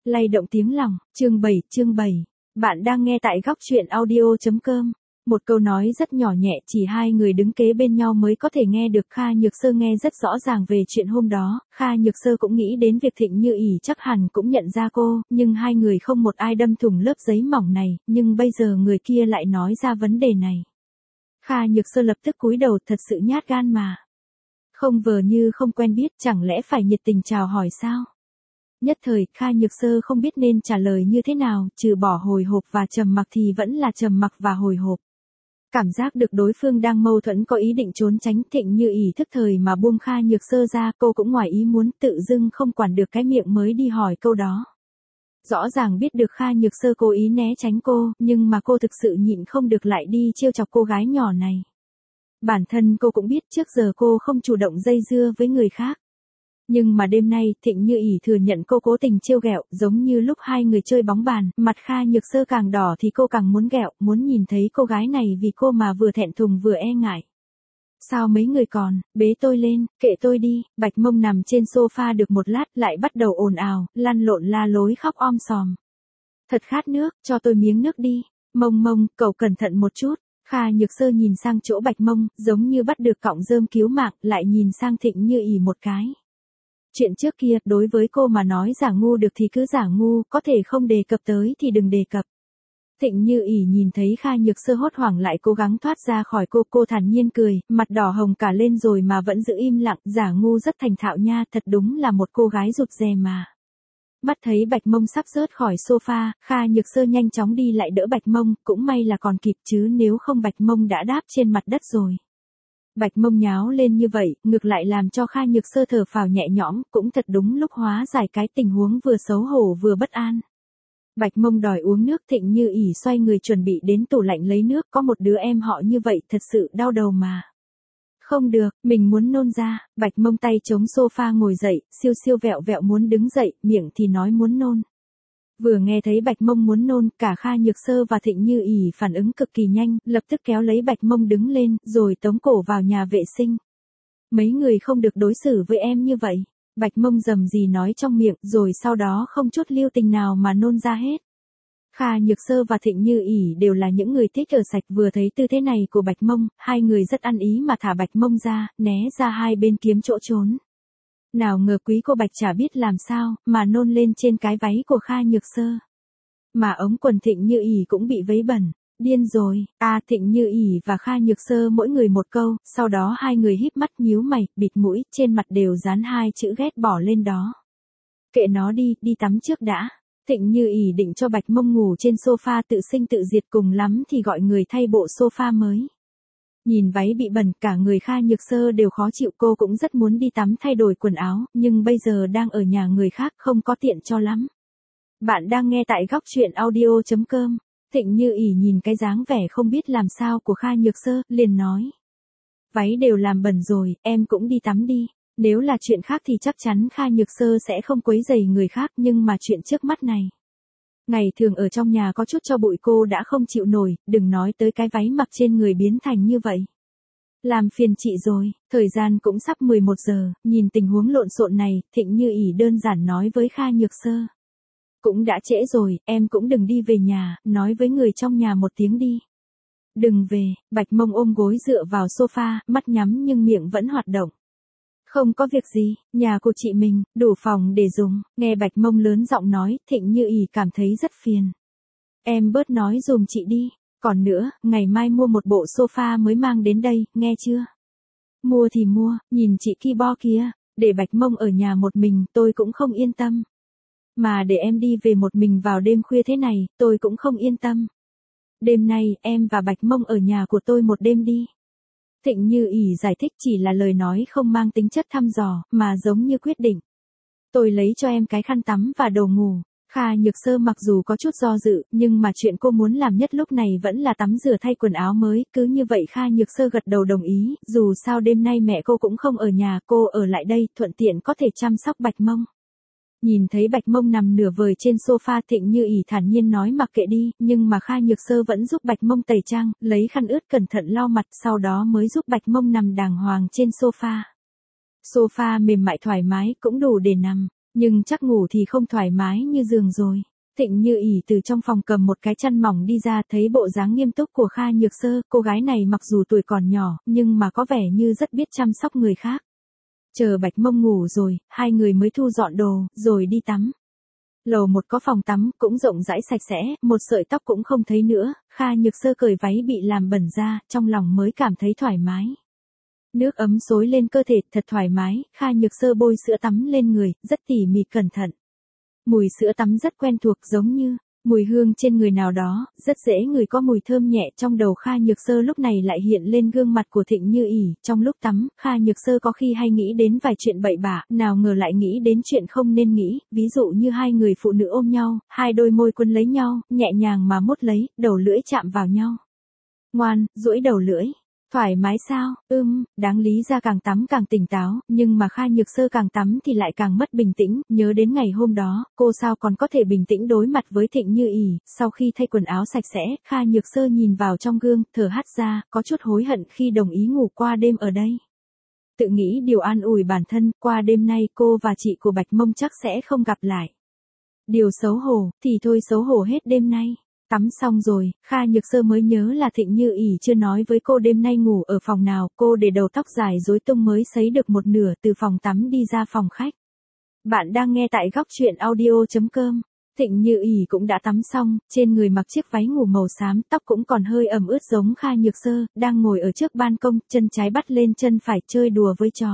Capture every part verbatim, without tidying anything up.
Lay động tiếng lòng, chương bảy, chương bảy. Bạn đang nghe tại góc truyện audio chấm com. Một câu nói rất nhỏ nhẹ, chỉ hai người đứng kế bên nhau mới có thể nghe được. Kha Nhược Sơ nghe rất rõ ràng về chuyện hôm đó. Kha Nhược Sơ cũng nghĩ đến việc Thịnh Như ỉ chắc hẳn cũng nhận ra cô, nhưng hai người không một ai đâm thủng lớp giấy mỏng này, nhưng bây giờ người kia lại nói ra vấn đề này. Kha Nhược Sơ lập tức cúi đầu, thật sự nhát gan mà. Không vờ như không quen biết, chẳng lẽ phải nhiệt tình chào hỏi sao? Nhất thời, Kha Nhược Sơ không biết nên trả lời như thế nào, trừ bỏ hồi hộp và trầm mặc thì vẫn là trầm mặc và hồi hộp. Cảm giác được đối phương đang mâu thuẫn có ý định trốn tránh, Thịnh Như ỉ thức thời mà buông Kha Nhược Sơ ra, cô cũng ngoài ý muốn, tự dưng không quản được cái miệng mới đi hỏi câu đó. Rõ ràng biết được Kha Nhược Sơ cố ý né tránh cô, nhưng mà cô thực sự nhịn không được lại đi trêu chọc cô gái nhỏ này. Bản thân cô cũng biết trước giờ cô không chủ động dây dưa với người khác. Nhưng mà đêm nay, Thịnh Như ỉ thừa nhận cô cố tình trêu ghẹo, giống như lúc hai người chơi bóng bàn, mặt Kha Nhược Sơ càng đỏ thì cô càng muốn ghẹo, muốn nhìn thấy cô gái này vì cô mà vừa thẹn thùng vừa e ngại. Sao mấy người còn, bế tôi lên, kệ tôi đi. Bạch Mông nằm trên sofa được một lát, lại bắt đầu ồn ào, lăn lộn la lối khóc om sòm. Thật khát nước, cho tôi miếng nước đi. Mông Mông, cậu cẩn thận một chút. Kha Nhược Sơ nhìn sang chỗ Bạch Mông, giống như bắt được cọng rơm cứu mạng, lại nhìn sang Thịnh Như ỉ một cái. Chuyện trước kia, đối với cô mà nói giả ngu được thì cứ giả ngu, có thể không đề cập tới thì đừng đề cập. Thịnh Như ỉ nhìn thấy Kha Nhược Sơ hốt hoảng lại cố gắng thoát ra khỏi cô, cô thản nhiên cười, mặt đỏ hồng cả lên rồi mà vẫn giữ im lặng, giả ngu rất thành thạo nha, thật đúng là một cô gái rụt rè mà. Mắt thấy Bạch Mông sắp rớt khỏi sofa, Kha Nhược Sơ nhanh chóng đi lại đỡ Bạch Mông, cũng may là còn kịp chứ nếu không Bạch Mông đã đáp trên mặt đất rồi. Bạch Mông nháo lên như vậy, ngược lại làm cho Kha Nhược Sơ thở phào nhẹ nhõm, cũng thật đúng lúc hóa giải cái tình huống vừa xấu hổ vừa bất an. Bạch Mông đòi uống nước, Thịnh Như ỉ xoay người chuẩn bị đến tủ lạnh lấy nước, có một đứa em họ như vậy thật sự đau đầu mà. Không được, mình muốn nôn ra. Bạch Mông tay chống sofa ngồi dậy, siêu siêu vẹo vẹo muốn đứng dậy, miệng thì nói muốn nôn. Vừa nghe thấy Bạch Mông muốn nôn, cả Kha Nhược Sơ và Thịnh Như ỉ phản ứng cực kỳ nhanh, lập tức kéo lấy Bạch Mông đứng lên, rồi tống cổ vào nhà vệ sinh. Mấy người không được đối xử với em như vậy. Bạch Mông rầm rì nói trong miệng, rồi sau đó không chút lưu tình nào mà nôn ra hết. Kha Nhược Sơ và Thịnh Như ỉ đều là những người thích ở sạch, vừa thấy tư thế này của Bạch Mông, hai người rất ăn ý mà thả Bạch Mông ra, né ra hai bên kiếm chỗ trốn. Nào ngờ quý cô Bạch chả biết làm sao, mà nôn lên trên cái váy của Kha Nhược Sơ. Mà ống quần Thịnh Như ỉ cũng bị vấy bẩn. Điên rồi, à Thịnh Như ỉ và Kha Nhược Sơ mỗi người một câu, sau đó hai người híp mắt nhíu mày, bịt mũi, trên mặt đều dán hai chữ ghét bỏ lên đó. Kệ nó đi, đi tắm trước đã. Thịnh Như ỉ định cho Bạch Mông ngủ trên sofa tự sinh tự diệt, cùng lắm thì gọi người thay bộ sofa mới. Nhìn váy bị bẩn, cả người Kha Nhược Sơ đều khó chịu, cô cũng rất muốn đi tắm thay đổi quần áo, nhưng bây giờ đang ở nhà người khác không có tiện cho lắm. Bạn đang nghe tại góc truyện audio chấm com. Thịnh Như ỉ nhìn cái dáng vẻ không biết làm sao của Kha Nhược Sơ, liền nói. Váy đều làm bẩn rồi, em cũng đi tắm đi. Nếu là chuyện khác thì chắc chắn Kha Nhược Sơ sẽ không quấy rầy người khác, nhưng mà chuyện trước mắt này. Ngày thường ở trong nhà có chút cho bụi cô đã không chịu nổi, đừng nói tới cái váy mặc trên người biến thành như vậy. Làm phiền chị rồi, thời gian cũng sắp mười một giờ, nhìn tình huống lộn xộn này, Thịnh Như ỉ đơn giản nói với Kha Nhược Sơ. Cũng đã trễ rồi, em cũng đừng đi về nhà, nói với người trong nhà một tiếng đi. Đừng về. Bạch Mông ôm gối dựa vào sofa, mắt nhắm nhưng miệng vẫn hoạt động. Không có việc gì, nhà của chị mình, đủ phòng để dùng. Nghe Bạch Mông lớn giọng nói, Thịnh Như ỉ cảm thấy rất phiền. Em bớt nói dùm chị đi. Còn nữa, ngày mai mua một bộ sofa mới mang đến đây, nghe chưa? Mua thì mua, nhìn chị ki bo kia, để Bạch Mông ở nhà một mình, tôi cũng không yên tâm. Mà để em đi về một mình vào đêm khuya thế này, tôi cũng không yên tâm. Đêm nay, em và Bạch Mông ở nhà của tôi một đêm đi. Thịnh Như ỉ giải thích chỉ là lời nói không mang tính chất thăm dò, mà giống như quyết định. Tôi lấy cho em cái khăn tắm và đồ ngủ. Kha Nhược Sơ mặc dù có chút do dự, nhưng mà chuyện cô muốn làm nhất lúc này vẫn là tắm rửa thay quần áo mới, cứ như vậy Kha Nhược Sơ gật đầu đồng ý, dù sao đêm nay mẹ cô cũng không ở nhà, cô ở lại đây, thuận tiện có thể chăm sóc Bạch Mông. Nhìn thấy Bạch Mông nằm nửa vời trên sofa, Thịnh Như ỉ thản nhiên nói mặc kệ đi, nhưng mà Kha Nhược Sơ vẫn giúp Bạch Mông tẩy trang, lấy khăn ướt cẩn thận lau mặt, sau đó mới giúp Bạch Mông nằm đàng hoàng trên sofa. Sofa mềm mại thoải mái, cũng đủ để nằm. Nhưng chắc ngủ thì không thoải mái như giường rồi. Thịnh Như ỉ từ trong phòng cầm một cái chăn mỏng đi ra, thấy bộ dáng nghiêm túc của Kha Nhược Sơ, cô gái này mặc dù tuổi còn nhỏ, nhưng mà có vẻ như rất biết chăm sóc người khác. Chờ Bạch Mông ngủ rồi, hai người mới thu dọn đồ, rồi đi tắm. Lầu một có phòng tắm, cũng rộng rãi sạch sẽ, một sợi tóc cũng không thấy nữa, Kha Nhược Sơ cởi váy bị làm bẩn ra, trong lòng mới cảm thấy thoải mái. Nước ấm xối lên cơ thể, thật thoải mái, Kha Nhược Sơ bôi sữa tắm lên người, rất tỉ mỉ cẩn thận. Mùi sữa tắm rất quen thuộc, giống như mùi hương trên người nào đó, rất dễ ngửi, có mùi thơm nhẹ. Trong đầu Kha Nhược Sơ lúc này lại hiện lên gương mặt của Thịnh Như ỉ, trong lúc tắm, Kha Nhược Sơ có khi hay nghĩ đến vài chuyện bậy bạ, nào ngờ lại nghĩ đến chuyện không nên nghĩ, ví dụ như hai người phụ nữ ôm nhau, hai đôi môi quấn lấy nhau, nhẹ nhàng mà mút lấy, đầu lưỡi chạm vào nhau. Ngoan, duỗi đầu lưỡi. Thoải mái sao? Ưm, đáng lý ra càng tắm càng tỉnh táo, nhưng mà Kha Nhược Sơ càng tắm thì lại càng mất bình tĩnh, nhớ đến ngày hôm đó, cô sao còn có thể bình tĩnh đối mặt với Thịnh Như ỉ. Sau khi thay quần áo sạch sẽ, Kha Nhược Sơ nhìn vào trong gương, thở hắt ra, có chút hối hận khi đồng ý ngủ qua đêm ở đây. Tự nghĩ điều an ủi bản thân, qua đêm nay cô và chị của Bạch Mông chắc sẽ không gặp lại. Điều xấu hổ, thì thôi xấu hổ hết đêm nay. Tắm xong rồi, Kha Nhược Sơ mới nhớ là Thịnh Như ỉ chưa nói với cô đêm nay ngủ ở phòng nào, cô để đầu tóc dài rối tung mới sấy được một nửa, từ phòng tắm đi ra phòng khách. Bạn đang nghe tại góc truyện audio chấm com. Thịnh Như ỉ cũng đã tắm xong, trên người mặc chiếc váy ngủ màu xám, tóc cũng còn hơi ẩm ướt giống Kha Nhược Sơ, đang ngồi ở trước ban công, chân trái bắt lên chân phải chơi đùa với chó.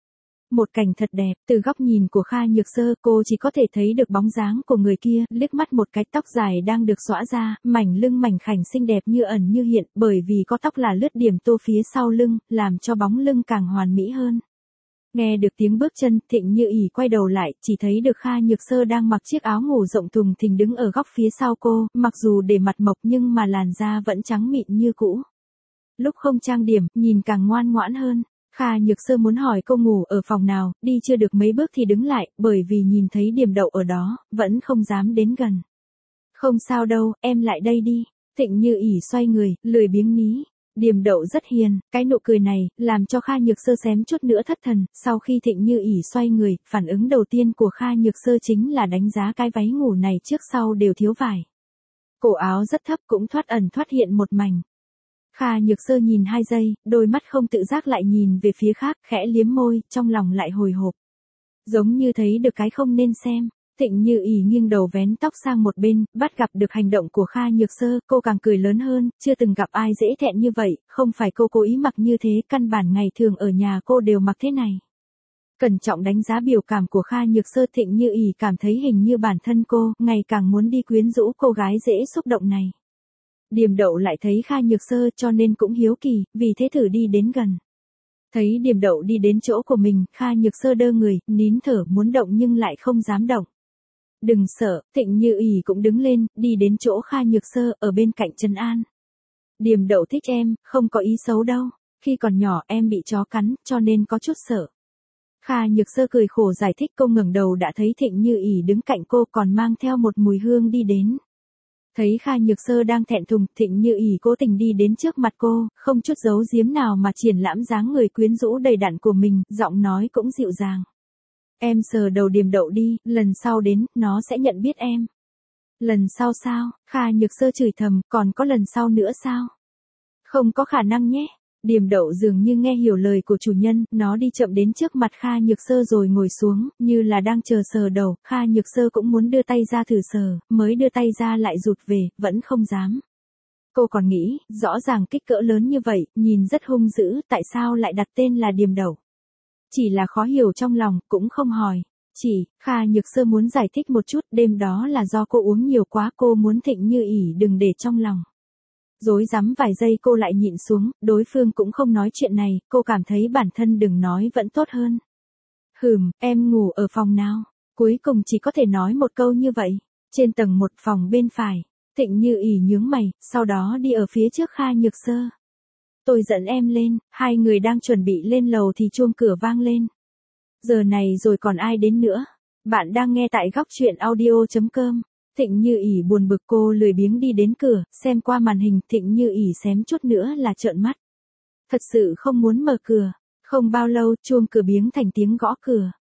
Một cảnh thật đẹp, từ góc nhìn của Kha Nhược Sơ, cô chỉ có thể thấy được bóng dáng của người kia, liếc mắt một cái, tóc dài đang được xõa ra, mảnh lưng mảnh khảnh xinh đẹp như ẩn như hiện, bởi vì có tóc là lướt điểm tô phía sau lưng, làm cho bóng lưng càng hoàn mỹ hơn. Nghe được tiếng bước chân, Thịnh Như ỉ quay đầu lại, chỉ thấy được Kha Nhược Sơ đang mặc chiếc áo ngủ rộng thùng thình đứng ở góc phía sau cô, mặc dù để mặt mộc nhưng mà làn da vẫn trắng mịn như cũ. Lúc không trang điểm, nhìn càng ngoan ngoãn hơn. Kha Nhược Sơ muốn hỏi cô ngủ ở phòng nào, đi chưa được mấy bước thì đứng lại, bởi vì nhìn thấy Điềm Đậu ở đó, vẫn không dám đến gần. Không sao đâu, em lại đây đi. Thịnh Như ỉ xoay người, lười biếng ní. Điềm Đậu rất hiền, cái nụ cười này, làm cho Kha Nhược Sơ xém chút nữa thất thần. Sau khi Thịnh Như ỉ xoay người, phản ứng đầu tiên của Kha Nhược Sơ chính là đánh giá cái váy ngủ này trước sau đều thiếu vải. Cổ áo rất thấp cũng thoát ẩn thoát hiện một mảnh. Kha Nhược Sơ nhìn hai giây, đôi mắt không tự giác lại nhìn về phía khác, khẽ liếm môi, trong lòng lại hồi hộp. Giống như thấy được cái không nên xem. Thịnh Như ỉ nghiêng đầu vén tóc sang một bên, bắt gặp được hành động của Kha Nhược Sơ, cô càng cười lớn hơn, chưa từng gặp ai dễ thẹn như vậy, không phải cô cố ý mặc như thế, căn bản ngày thường ở nhà cô đều mặc thế này. Cẩn trọng đánh giá biểu cảm của Kha Nhược Sơ, Thịnh Như ỉ cảm thấy hình như bản thân cô, ngày càng muốn đi quyến rũ cô gái dễ xúc động này. Điềm Đậu lại thấy Kha Nhược Sơ cho nên cũng hiếu kỳ, vì thế thử đi đến gần. Thấy Điềm Đậu đi đến chỗ của mình, Kha Nhược Sơ đơ người, nín thở muốn động nhưng lại không dám động. Đừng sợ, Thịnh Như ỉ cũng đứng lên, đi đến chỗ Kha Nhược Sơ, ở bên cạnh trấn an. Điềm Đậu thích em, không có ý xấu đâu, khi còn nhỏ em bị chó cắn, cho nên có chút sợ. Kha Nhược Sơ cười khổ giải thích, cô ngẩng đầu đã thấy Thịnh Như ỉ đứng cạnh cô còn mang theo một mùi hương đi đến. Thấy Kha Nhược Sơ đang thẹn thùng, Thịnh Như ỉ cố tình đi đến trước mặt cô, không chút giấu giếm nào mà triển lãm dáng người quyến rũ đầy đặn của mình, giọng nói cũng dịu dàng. Em sờ đầu Điềm Đậu đi, lần sau đến, nó sẽ nhận biết em. Lần sau sao? Kha Nhược Sơ chửi thầm, còn có lần sau nữa sao? Không có khả năng nhé. Điềm Đậu dường như nghe hiểu lời của chủ nhân, nó đi chậm đến trước mặt Kha Nhược Sơ rồi ngồi xuống, như là đang chờ sờ đầu. Kha Nhược Sơ cũng muốn đưa tay ra thử sờ, mới đưa tay ra lại rụt về, vẫn không dám. Cô còn nghĩ, rõ ràng kích cỡ lớn như vậy, nhìn rất hung dữ, tại sao lại đặt tên là Điềm Đậu? Chỉ là khó hiểu trong lòng, cũng không hỏi. Chỉ, Kha Nhược Sơ muốn giải thích một chút, đêm đó là do cô uống nhiều quá, cô muốn Thịnh Như ỉ đừng để trong lòng. Dối rắm vài giây cô lại nhịn xuống, đối phương cũng không nói chuyện này, cô cảm thấy bản thân đừng nói vẫn tốt hơn. Hừm, em ngủ ở phòng nào? Cuối cùng chỉ có thể nói một câu như vậy. Trên tầng một, phòng bên phải. Thịnh Như ỉ nhướng mày, sau đó đi ở phía trước Kha Nhược Sơ. Tôi dẫn em lên, hai người đang chuẩn bị lên lầu thì chuông cửa vang lên. Giờ này rồi còn ai đến nữa? Bạn đang nghe tại góc truyện audio chấm com. Thịnh Như ỉ buồn bực, cô lười biếng đi đến cửa, xem qua màn hình, Thịnh Như ỉ xém chút nữa là trợn mắt. Thật sự không muốn mở cửa. Không bao lâu, chuông cửa biếng thành tiếng gõ cửa.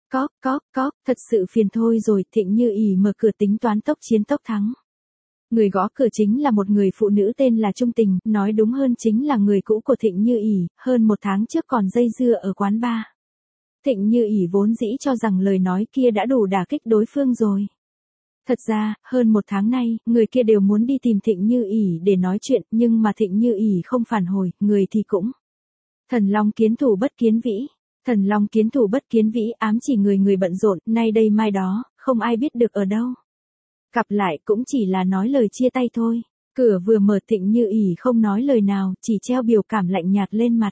Có, có, có, thật sự phiền thôi rồi. Thịnh Như ỉ mở cửa tính toán tốc chiến tốc thắng. Người gõ cửa chính là một người phụ nữ tên là Trung Tình, nói đúng hơn chính là người cũ của Thịnh Như ỉ, hơn một tháng trước còn dây dưa ở quán bar. Thịnh Như ỉ vốn dĩ cho rằng lời nói kia đã đủ đả kích đối phương rồi. Thật ra, hơn một tháng nay, người kia đều muốn đi tìm Thịnh Như ỉ để nói chuyện, nhưng mà Thịnh Như ỉ không phản hồi, người thì cũng. Thần long kiến thủ bất kiến vĩ. Thần long kiến thủ bất kiến vĩ ám chỉ người người bận rộn, nay đây mai đó, không ai biết được ở đâu. Gặp lại cũng chỉ là nói lời chia tay thôi. Cửa vừa mở Thịnh Như ỉ không nói lời nào, chỉ treo biểu cảm lạnh nhạt lên mặt.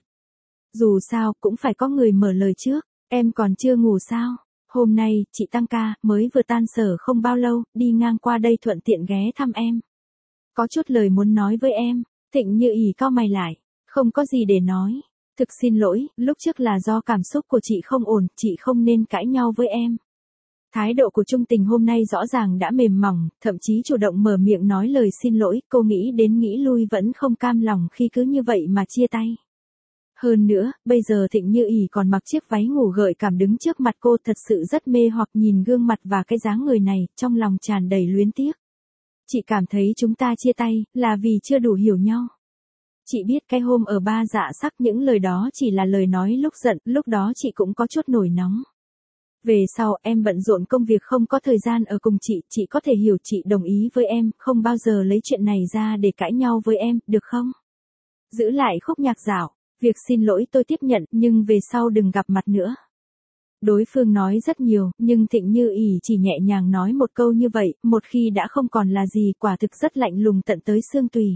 Dù sao, cũng phải có người mở lời trước. Em còn chưa ngủ sao? Hôm nay, chị tăng ca, mới vừa tan sở không bao lâu, đi ngang qua đây thuận tiện ghé thăm em. Có chút lời muốn nói với em. Thịnh Như ỉ cau mày lại. Không có gì để nói. Thực xin lỗi, lúc trước là do cảm xúc của chị không ổn, chị không nên cãi nhau với em. Thái độ của Trung Tình hôm nay rõ ràng đã mềm mỏng, thậm chí chủ động mở miệng nói lời xin lỗi, cô nghĩ đến nghĩ lui vẫn không cam lòng khi cứ như vậy mà chia tay. Hơn nữa, bây giờ Thịnh Như ỉ còn mặc chiếc váy ngủ gợi cảm đứng trước mặt cô thật sự rất mê hoặc nhìn gương mặt và cái dáng người này, trong lòng tràn đầy luyến tiếc. Chị cảm thấy chúng ta chia tay, là vì chưa đủ hiểu nhau. Chị biết cái hôm ở ba dạ sắc những lời đó chỉ là lời nói lúc giận, lúc đó chị cũng có chút nổi nóng. Về sau em bận rộn công việc không có thời gian ở cùng chị, chị có thể hiểu chị đồng ý với em, không bao giờ lấy chuyện này ra để cãi nhau với em, được không? Giữ lại khúc nhạc dạo, việc xin lỗi tôi tiếp nhận, nhưng về sau đừng gặp mặt nữa. Đối phương nói rất nhiều, nhưng Thịnh Như ỉ chỉ nhẹ nhàng nói một câu như vậy, một khi đã không còn là gì, quả thực rất lạnh lùng tận tới xương tùy.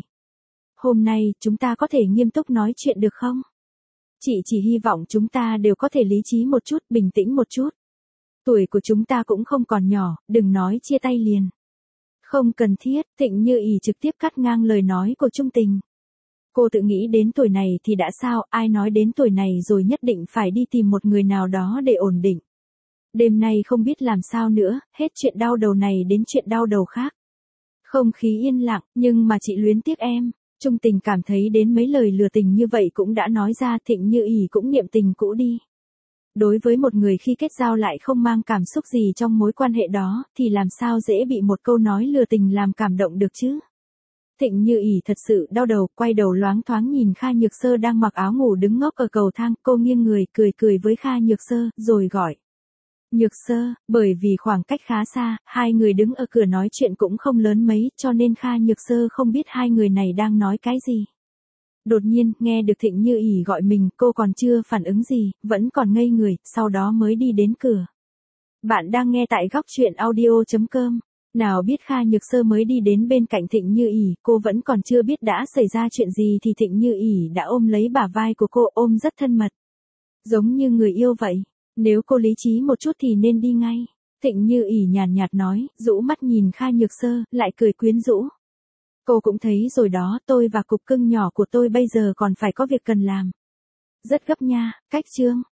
Hôm nay, chúng ta có thể nghiêm túc nói chuyện được không? Chị chỉ hy vọng chúng ta đều có thể lý trí một chút, bình tĩnh một chút. Tuổi của chúng ta cũng không còn nhỏ, đừng nói chia tay liền. Không cần thiết, Thịnh Như ỉ trực tiếp cắt ngang lời nói của Trung Tình. Cô tự nghĩ đến tuổi này thì đã sao, ai nói đến tuổi này rồi nhất định phải đi tìm một người nào đó để ổn định. Đêm nay không biết làm sao nữa, hết chuyện đau đầu này đến chuyện đau đầu khác. Không khí yên lặng, nhưng mà chị luyến tiếc em. Trung Tình cảm thấy đến mấy lời lừa tình như vậy cũng đã nói ra, Thịnh Như ỉ cũng niệm tình cũ đi. Đối với một người khi kết giao lại không mang cảm xúc gì trong mối quan hệ đó, thì làm sao dễ bị một câu nói lừa tình làm cảm động được chứ? Thịnh Như ỉ thật sự đau đầu, quay đầu loáng thoáng nhìn Kha Nhược Sơ đang mặc áo ngủ đứng ngốc ở cầu thang, cô nghiêng người, cười cười với Kha Nhược Sơ, rồi gọi. Nhược Sơ, bởi vì khoảng cách khá xa, hai người đứng ở cửa nói chuyện cũng không lớn mấy, cho nên Kha Nhược Sơ không biết hai người này đang nói cái gì. Đột nhiên, nghe được Thịnh Như ỉ gọi mình, cô còn chưa phản ứng gì, vẫn còn ngây người, sau đó mới đi đến cửa. Bạn đang nghe tại góc truyện audio chấm com. Nào biết Kha Nhược Sơ mới đi đến bên cạnh Thịnh Như ỉ, cô vẫn còn chưa biết đã xảy ra chuyện gì thì Thịnh Như ỉ đã ôm lấy bả vai của cô, ôm rất thân mật. Giống như người yêu vậy. Nếu cô lý trí một chút thì nên đi ngay. Thịnh Như ỉ nhàn nhạt nói, rũ mắt nhìn Kha Nhược Sơ, lại cười quyến rũ. Cô cũng thấy rồi đó, tôi và cục cưng nhỏ của tôi bây giờ còn phải có việc cần làm. Rất gấp nha, cách chương.